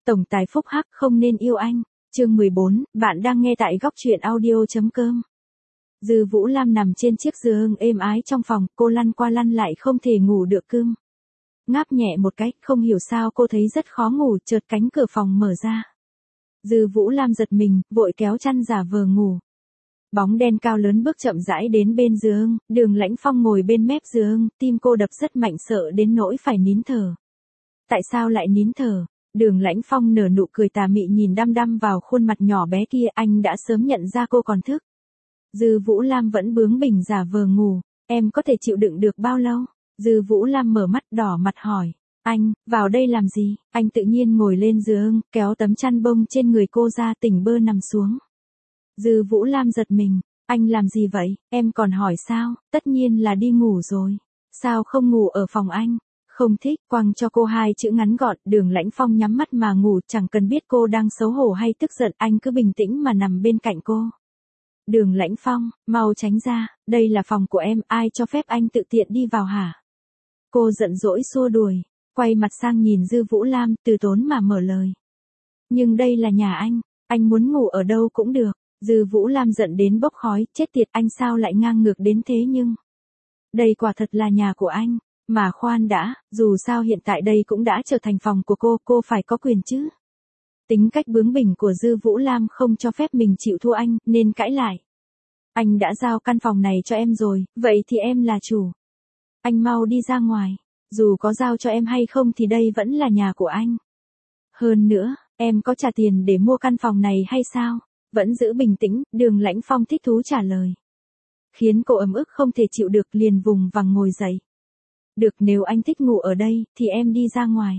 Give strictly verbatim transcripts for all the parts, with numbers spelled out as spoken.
Tổng tài phúc hắc không nên yêu anh. Chương mười bốn, bạn đang nghe tại góc truyện audio.com. Dư Vũ Lam nằm trên chiếc giường êm ái trong phòng, cô lăn qua lăn lại không thể ngủ được cưng. Ngáp nhẹ một cái, không hiểu sao cô thấy rất khó ngủ, chợt cánh cửa phòng mở ra. Dư Vũ Lam giật mình, vội kéo chăn giả vờ ngủ. Bóng đen cao lớn bước chậm rãi đến bên giường, Đường Lãnh Phong ngồi bên mép giường, tim cô đập rất mạnh sợ đến nỗi phải nín thở. Tại sao lại nín thở? Đường Lãnh Phong nở nụ cười tà mị nhìn đăm đăm vào khuôn mặt nhỏ bé kia, anh đã sớm nhận ra cô còn thức. Dư Vũ Lam vẫn bướng bỉnh giả vờ ngủ, em có thể chịu đựng được bao lâu? Dư Vũ Lam mở mắt đỏ mặt hỏi, anh, vào đây làm gì? Anh tự nhiên ngồi lên giường, kéo tấm chăn bông trên người cô ra, tỉnh bơ nằm xuống. Dư Vũ Lam giật mình, anh làm gì vậy? Em còn hỏi sao? Tất nhiên là đi ngủ rồi. Sao không ngủ ở phòng anh? Không thích, quăng cho cô hai chữ ngắn gọn. Đường Lãnh Phong nhắm mắt mà ngủ, chẳng cần biết cô đang xấu hổ hay tức giận, anh cứ bình tĩnh mà nằm bên cạnh cô. Đường Lãnh Phong, mau tránh ra, đây là phòng của em, ai cho phép anh tự tiện đi vào hả? Cô giận dỗi xua đuổi, quay mặt sang nhìn Dư Vũ Lam, từ tốn mà mở lời. Nhưng đây là nhà anh, anh muốn ngủ ở đâu cũng được. Dư Vũ Lam giận đến bốc khói, chết tiệt, anh sao lại ngang ngược đến thế nhưng. Đây quả thật là nhà của anh. Mà khoan đã, dù sao hiện tại đây cũng đã trở thành phòng của cô, cô phải có quyền chứ. Tính cách bướng bỉnh của Dư Vũ Lam không cho phép mình chịu thua anh, nên cãi lại. Anh đã giao căn phòng này cho em rồi, vậy thì em là chủ. Anh mau đi ra ngoài, dù có giao cho em hay không thì đây vẫn là nhà của anh. Hơn nữa, em có trả tiền để mua căn phòng này hay sao? Vẫn giữ bình tĩnh, Đường Lãnh Phong thích thú trả lời. Khiến cô ấm ức không thể chịu được, liền vùng vằng ngồi dậy. Được, nếu anh thích ngủ ở đây, thì em đi ra ngoài.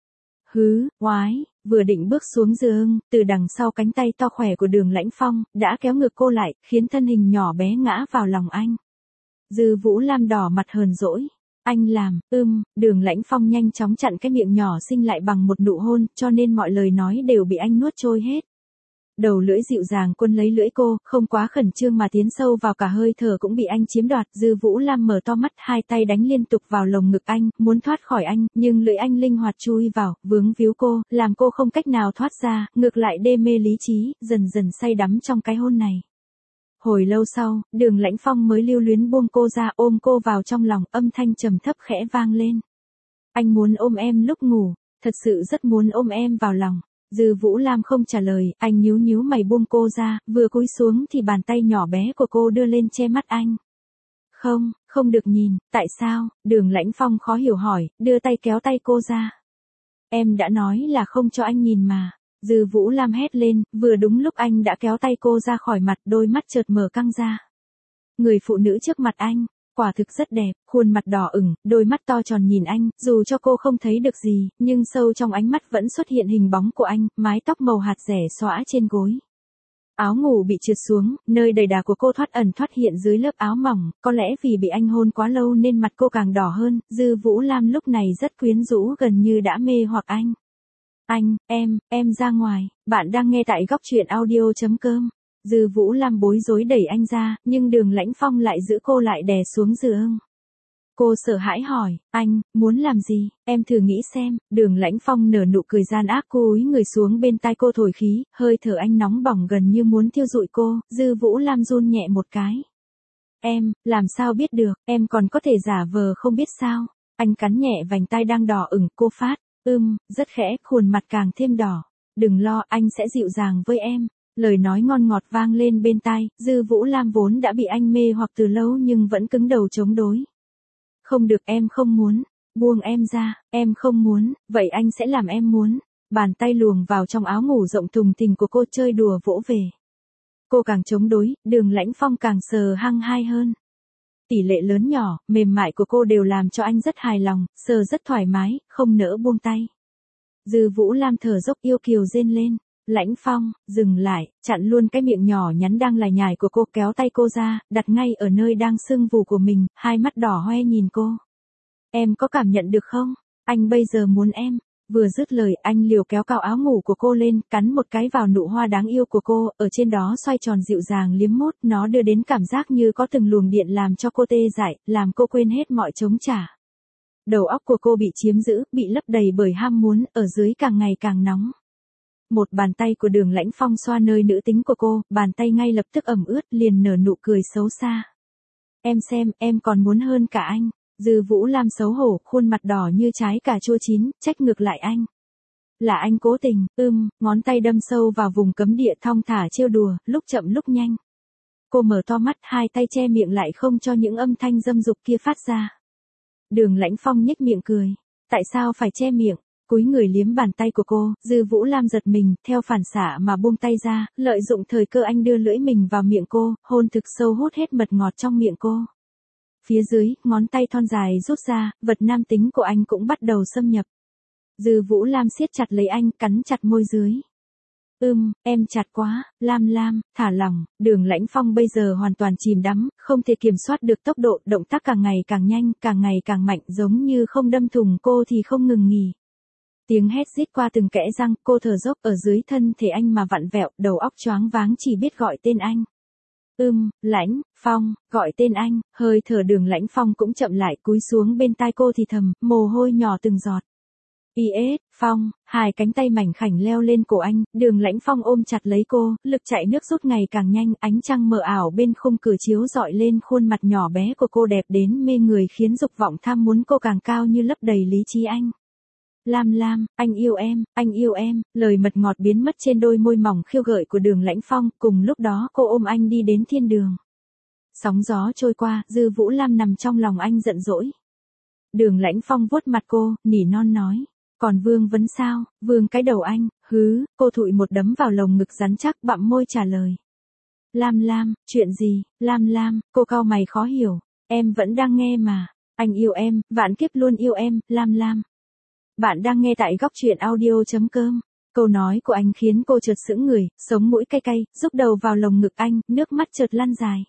Hứ, oái, vừa định bước xuống giường, từ đằng sau cánh tay to khỏe của Đường Lãnh Phong, đã kéo ngược cô lại, khiến thân hình nhỏ bé ngã vào lòng anh. Dư Vũ Lam đỏ mặt hờn dỗi. Anh làm, ưm, Đường Lãnh Phong nhanh chóng chặn cái miệng nhỏ xinh lại bằng một nụ hôn, cho nên mọi lời nói đều bị anh nuốt trôi hết. Đầu lưỡi dịu dàng quân lấy lưỡi cô, không quá khẩn trương mà tiến sâu vào, cả hơi thở cũng bị anh chiếm đoạt. Dư Vũ Lam mở to mắt, hai tay đánh liên tục vào lồng ngực anh, muốn thoát khỏi anh, nhưng lưỡi anh linh hoạt chui vào, vướng víu cô, làm cô không cách nào thoát ra, ngược lại đê mê lý trí, dần dần say đắm trong cái hôn này. Hồi lâu sau, Đường Lãnh Phong mới lưu luyến buông cô ra, ôm cô vào trong lòng, âm thanh trầm thấp khẽ vang lên. Anh muốn ôm em lúc ngủ, thật sự rất muốn ôm em vào lòng. Dư Vũ Lam không trả lời, anh nhíu nhíu mày buông cô ra, vừa cúi xuống thì bàn tay nhỏ bé của cô đưa lên che mắt anh. Không, không được nhìn, tại sao? Đường Lãnh Phong khó hiểu hỏi, đưa tay kéo tay cô ra. Em đã nói là không cho anh nhìn mà. Dư Vũ Lam hét lên, vừa đúng lúc anh đã kéo tay cô ra khỏi mặt, đôi mắt chợt mở căng ra. Người phụ nữ trước mặt anh, quả thực rất đẹp, khuôn mặt đỏ ửng, đôi mắt to tròn nhìn anh, dù cho cô không thấy được gì, nhưng sâu trong ánh mắt vẫn xuất hiện hình bóng của anh, mái tóc màu hạt rẻ xõa trên gối. Áo ngủ bị trượt xuống, nơi đầy đà của cô thoát ẩn thoát hiện dưới lớp áo mỏng, có lẽ vì bị anh hôn quá lâu nên mặt cô càng đỏ hơn. Dư Vũ Lam lúc này rất quyến rũ, gần như đã mê hoặc anh. Anh, em, em ra ngoài, bạn đang nghe tại góc truyện audio.com. Dư Vũ Lam bối rối đẩy anh ra, nhưng Đường Lãnh Phong lại giữ cô lại đè xuống giường. Cô sợ hãi hỏi, anh, muốn làm gì, em thử nghĩ xem. Đường Lãnh Phong nở nụ cười gian ác, cúi người xuống bên tai cô thổi khí, hơi thở anh nóng bỏng gần như muốn thiêu rụi cô. Dư Vũ Lam run nhẹ một cái. Em, làm sao biết được, em còn có thể giả vờ không biết sao. Anh cắn nhẹ vành tai đang đỏ ửng, cô phát, ưm, rất khẽ, khuôn mặt càng thêm đỏ. Đừng lo, anh sẽ dịu dàng với em. Lời nói ngon ngọt vang lên bên tai. Dư Vũ Lam vốn đã bị anh mê hoặc từ lâu nhưng vẫn cứng đầu chống đối. Không được, em không muốn. Buông em ra, em không muốn, vậy anh sẽ làm em muốn. Bàn tay luồn vào trong áo ngủ rộng thùng thình của cô, chơi đùa vỗ về. Cô càng chống đối, Đường Lãnh Phong càng sờ hăng hai hơn. Tỷ lệ lớn nhỏ, mềm mại của cô đều làm cho anh rất hài lòng, sờ rất thoải mái, không nỡ buông tay. Dư Vũ Lam thở dốc yêu kiều rên lên. Lãnh Phong, dừng lại, chặn luôn cái miệng nhỏ nhắn đang lải nhải của cô, kéo tay cô ra, đặt ngay ở nơi đang sưng vù của mình, hai mắt đỏ hoe nhìn cô. Em có cảm nhận được không? Anh bây giờ muốn em. Vừa dứt lời, anh liều kéo cao áo ngủ của cô lên, cắn một cái vào nụ hoa đáng yêu của cô, ở trên đó xoay tròn dịu dàng liếm mút, nó đưa đến cảm giác như có từng luồng điện làm cho cô tê dại, làm cô quên hết mọi chống trả. Đầu óc của cô bị chiếm giữ, bị lấp đầy bởi ham muốn, ở dưới càng ngày càng nóng. một bàn tay của Đường Lãnh Phong xoa nơi nữ tính của cô, bàn tay ngay lập tức ẩm ướt, liền nở nụ cười xấu xa. Em xem, em còn muốn hơn cả anh. Dư Vũ Lam xấu hổ, khuôn mặt đỏ như trái cà chua chín, trách ngược lại anh. Là anh cố tình, ưm, ngón tay đâm sâu vào vùng cấm địa thong thả trêu đùa, lúc chậm lúc nhanh. Cô mở to mắt, hai tay che miệng lại không cho những âm thanh dâm dục kia phát ra. Đường Lãnh Phong nhếch miệng cười. Tại sao phải che miệng? Cúi người liếm bàn tay của cô, Dư Vũ Lam giật mình, theo phản xạ mà buông tay ra, lợi dụng thời cơ anh đưa lưỡi mình vào miệng cô, hôn thực sâu hút hết mật ngọt trong miệng cô. Phía dưới, ngón tay thon dài rút ra, vật nam tính của anh cũng bắt đầu xâm nhập. Dư Vũ Lam siết chặt lấy anh, cắn chặt môi dưới. Ưm, em chặt quá, Lam Lam, thả lỏng. Đường Lãnh Phong bây giờ hoàn toàn chìm đắm, không thể kiểm soát được tốc độ, động tác càng ngày càng nhanh, càng ngày càng mạnh, giống như không đâm thủng cô thì không ngừng nghỉ. Tiếng hét rít qua từng kẽ răng, cô thở dốc ở dưới thân thể anh mà vặn vẹo, đầu óc choáng váng chỉ biết gọi tên anh. Ưm, Lãnh Phong, gọi tên anh, hơi thở Đường Lãnh Phong cũng chậm lại, cúi xuống bên tai cô thì thầm, mồ hôi nhỏ từng giọt. Is, Phong, hai cánh tay mảnh khảnh leo lên cổ anh, Đường Lãnh Phong ôm chặt lấy cô, lực chạy nước rút ngày càng nhanh, ánh trăng mờ ảo bên khung cửa chiếu dọi lên khuôn mặt nhỏ bé của cô đẹp đến mê người khiến dục vọng tham muốn cô càng cao như lấp đầy lý trí anh. Lam Lam, anh yêu em, anh yêu em, lời mật ngọt biến mất trên đôi môi mỏng khiêu gợi của Đường Lãnh Phong, cùng lúc đó cô ôm anh đi đến thiên đường. Sóng gió trôi qua, Dư Vũ Lam nằm trong lòng anh giận dỗi. Đường Lãnh Phong vuốt mặt cô, nỉ non nói. Còn Vương Vấn sao? Vương cái đầu anh, hứ, cô thụi một đấm vào lồng ngực rắn chắc, bặm môi trả lời. Lam Lam, chuyện gì? Lam Lam, cô cau mày khó hiểu. Em vẫn đang nghe mà. Anh yêu em, vạn kiếp luôn yêu em, Lam Lam. Bạn đang nghe tại góc truyện audio chấm com. Câu nói của anh khiến cô chợt sững người, sống mũi cay cay, rúc đầu vào lồng ngực anh, nước mắt chợt lăn dài.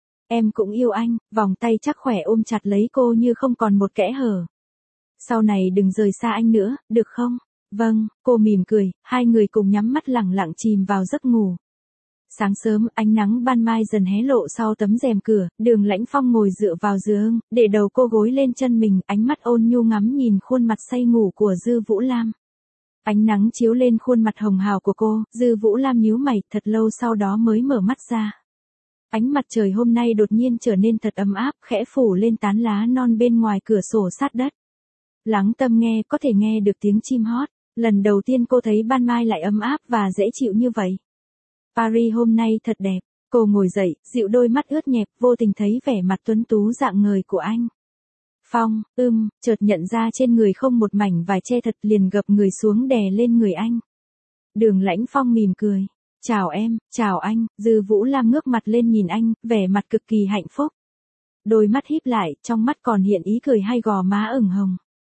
Em cũng yêu anh, vòng tay chắc khỏe ôm chặt lấy cô như không còn một kẽ hở. Sau này đừng rời xa anh nữa, được không? Vâng, cô mỉm cười, hai người cùng nhắm mắt lẳng lặng chìm vào giấc ngủ. Sáng sớm, ánh nắng ban mai dần hé lộ sau tấm rèm cửa, Đường Lãnh Phong ngồi dựa vào giường, để đầu cô gối lên chân mình, ánh mắt ôn nhu ngắm nhìn khuôn mặt say ngủ của Dư Vũ Lam. Ánh nắng chiếu lên khuôn mặt hồng hào của cô, Dư Vũ Lam nhíu mày, thật lâu sau đó mới mở mắt ra. Ánh mặt trời hôm nay đột nhiên trở nên thật ấm áp, khẽ phủ lên tán lá non bên ngoài cửa sổ sát đất. Lắng tâm nghe, có thể nghe được tiếng chim hót. Lần đầu tiên cô thấy ban mai lại ấm áp và dễ chịu như vậy. Paris hôm nay thật đẹp. Cô ngồi dậy, dịu đôi mắt ướt nhẹp, vô tình thấy vẻ mặt tuấn tú rạng ngời của anh. Phong, ưm, chợt nhận ra trên người không một mảnh vải che thật, liền gập người xuống đè lên người anh. Đường Lãnh Phong mỉm cười. Chào em, chào anh. Dư Vũ Lam ngước mặt lên nhìn anh, vẻ mặt cực kỳ hạnh phúc. Đôi mắt híp lại, trong mắt còn hiện ý cười, hai gò má ửng hồng.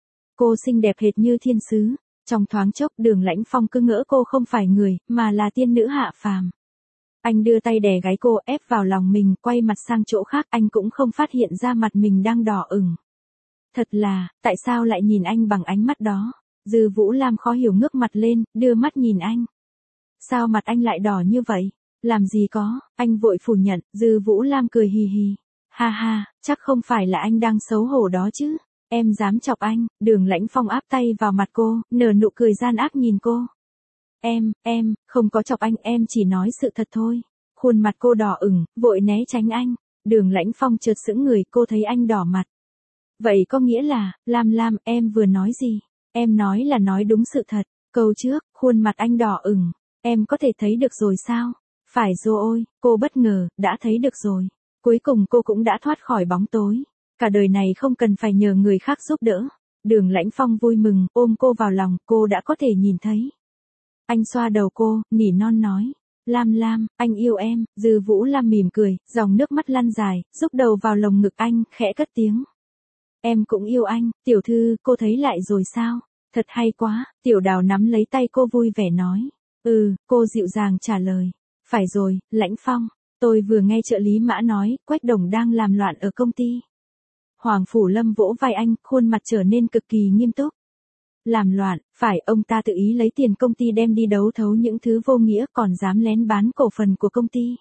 Cô xinh đẹp hệt như thiên sứ. Trong thoáng chốc, Đường Lãnh Phong cứ ngỡ cô không phải người, mà là tiên nữ hạ phàm. Anh đưa tay đè gáy cô, ép vào lòng mình, quay mặt sang chỗ khác, anh cũng không phát hiện ra mặt mình đang đỏ ửng. Thật là, tại sao lại nhìn anh bằng ánh mắt đó? Dư Vũ Lam khó hiểu ngước mặt lên, đưa mắt nhìn anh. Sao mặt anh lại đỏ như vậy? Làm gì có, anh vội phủ nhận. Dư Vũ Lam cười hì hì. Ha ha, chắc không phải là anh đang xấu hổ đó chứ. Em dám chọc anh. Đường Lãnh Phong áp tay vào mặt cô, nở nụ cười gian ác nhìn cô. Em, em, không có chọc anh, em chỉ nói sự thật thôi. Khuôn mặt cô đỏ ửng, vội né tránh anh. Đường Lãnh Phong chợt sững người, cô thấy anh đỏ mặt. Vậy có nghĩa là, Lam Lam, em vừa nói gì? Em nói là nói đúng sự thật. Câu trước, khuôn mặt anh đỏ ửng. Em có thể thấy được rồi sao? Phải rồi, cô bất ngờ, đã thấy được rồi. Cuối cùng cô cũng đã thoát khỏi bóng tối. Cả đời này không cần phải nhờ người khác giúp đỡ. Đường Lãnh Phong vui mừng, ôm cô vào lòng, cô đã có thể nhìn thấy. Anh xoa đầu cô, nỉ non nói. Lam Lam, anh yêu em. Dư Vũ Lam mỉm cười, dòng nước mắt lăn dài, rúc đầu vào lồng ngực anh, khẽ cất tiếng. Em cũng yêu anh. Tiểu thư, cô thấy lại rồi sao? Thật hay quá. Tiểu Đào nắm lấy tay cô vui vẻ nói. Ừ, cô dịu dàng trả lời. Phải rồi, Lãnh Phong. Tôi vừa nghe trợ lý Mã nói, Quách Đồng đang làm loạn ở công ty. Hoàng Phủ Lâm vỗ vai anh, khuôn mặt trở nên cực kỳ nghiêm túc. Làm loạn, phải, ông ta tự ý lấy tiền công ty đem đi đấu thấu những thứ vô nghĩa, còn dám lén bán cổ phần của công ty.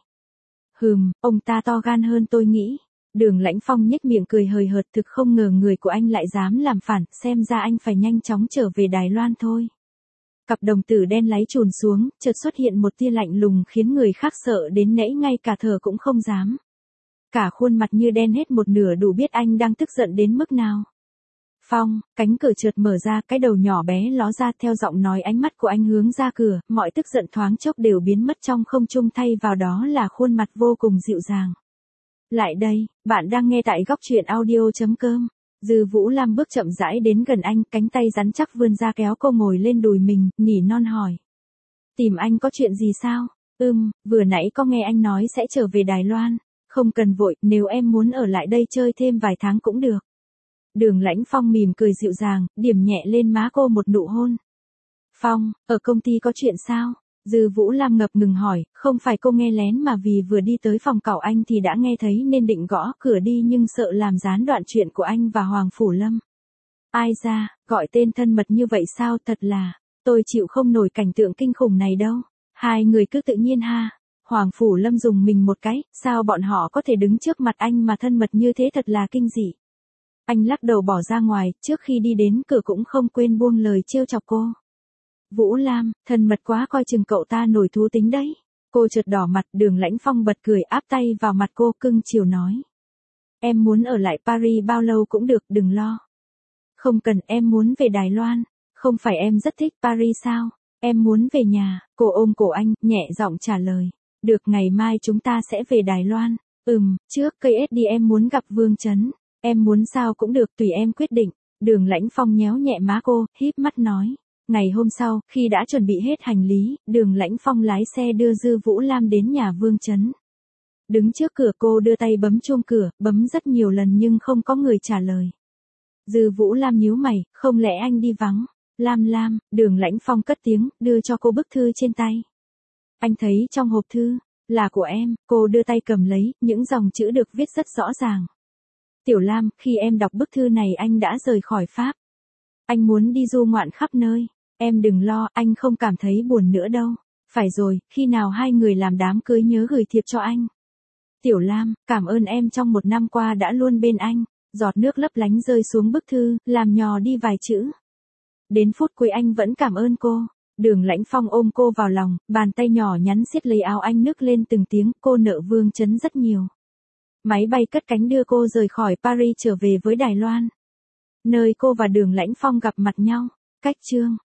Hừm, ông ta to gan hơn tôi nghĩ. Đường Lãnh Phong nhếch miệng cười hời hợt, thực không ngờ người của anh lại dám làm phản, xem ra anh phải nhanh chóng trở về Đài Loan thôi. cặp đồng tử đen láy trùn xuống, chợt xuất hiện một tia lạnh lùng khiến người khác sợ đến nẫy ngay cả thở cũng không dám. Cả khuôn mặt như đen hết một nửa đủ biết anh đang tức giận đến mức nào. Phong, cánh cửa chợt mở ra, cái đầu nhỏ bé ló ra, theo giọng nói ánh mắt của anh hướng ra cửa, mọi tức giận thoáng chốc đều biến mất trong không trung, thay vào đó là khuôn mặt vô cùng dịu dàng. Lại đây, bạn đang nghe tại góc truyện audio.com. Dư Vũ Lam bước chậm rãi đến gần anh, cánh tay rắn chắc vươn ra kéo cô ngồi lên đùi mình, nỉ non hỏi. Tìm anh có chuyện gì sao? Ừm, vừa nãy có nghe anh nói sẽ trở về Đài Loan. Không cần vội, nếu em muốn ở lại đây chơi thêm vài tháng cũng được. Đường Lãnh Phong mỉm cười dịu dàng, điểm nhẹ lên má cô một nụ hôn. Phong, ở công ty có chuyện sao? Dư Vũ Lam ngập ngừng hỏi, không phải cô nghe lén mà vì vừa đi tới phòng cậu anh thì đã nghe thấy nên định gõ cửa đi nhưng sợ làm gián đoạn chuyện của anh và Hoàng Phủ Lâm. Ai ra, gọi tên thân mật như vậy sao, thật là, tôi chịu không nổi cảnh tượng kinh khủng này đâu. Hai người cứ tự nhiên ha. Hoàng Phủ Lâm dùng mình một cái, sao bọn họ có thể đứng trước mặt anh mà thân mật như thế, thật là kinh dị. Anh lắc đầu bỏ ra ngoài, trước khi đi đến cửa cũng không quên buông lời trêu chọc cô. Vũ Lam, thân mật quá, coi chừng cậu ta nổi thú tính đấy. Cô chợt đỏ mặt, Đường Lãnh Phong bật cười áp tay vào mặt cô, cưng chiều nói. Em muốn ở lại Paris bao lâu cũng được, đừng lo. Không cần, em muốn về Đài Loan. Không phải em rất thích Paris sao? Em muốn về nhà. Cô ôm cổ anh, nhẹ giọng trả lời. Được, ngày mai chúng ta sẽ về Đài Loan. Ừm, trước cây ét đi em muốn gặp Vương Chấn. Em muốn sao cũng được, tùy em quyết định. Đường Lãnh Phong nhéo nhẹ má cô, híp mắt nói. Ngày hôm sau, khi đã chuẩn bị hết hành lý, Đường Lãnh Phong lái xe đưa Dư Vũ Lam đến nhà Vương Chấn. Đứng trước cửa cô đưa tay bấm chuông cửa, bấm rất nhiều lần nhưng không có người trả lời. Dư Vũ Lam nhíu mày, không lẽ anh đi vắng? Lam Lam, Đường Lãnh Phong cất tiếng, đưa cho cô bức thư trên tay. Anh thấy trong hộp thư, là của em, cô đưa tay cầm lấy, những dòng chữ được viết rất rõ ràng. Tiểu Lam, khi em đọc bức thư này anh đã rời khỏi Pháp. Anh muốn đi du ngoạn khắp nơi. Em đừng lo, anh không cảm thấy buồn nữa đâu. Phải rồi, khi nào hai người làm đám cưới nhớ gửi thiệp cho anh. Tiểu Lam, cảm ơn em trong một năm qua đã luôn bên anh. Giọt nước lấp lánh rơi xuống bức thư, làm nhò đi vài chữ. Đến phút cuối anh vẫn cảm ơn cô. Đường Lãnh Phong ôm cô vào lòng, bàn tay nhỏ nhắn siết lấy áo anh, nức lên từng tiếng, cô nợ Vương Chấn rất nhiều. Máy bay cất cánh đưa cô rời khỏi Paris trở về với Đài Loan. Nơi cô và Đường Lãnh Phong gặp mặt nhau. Cách chương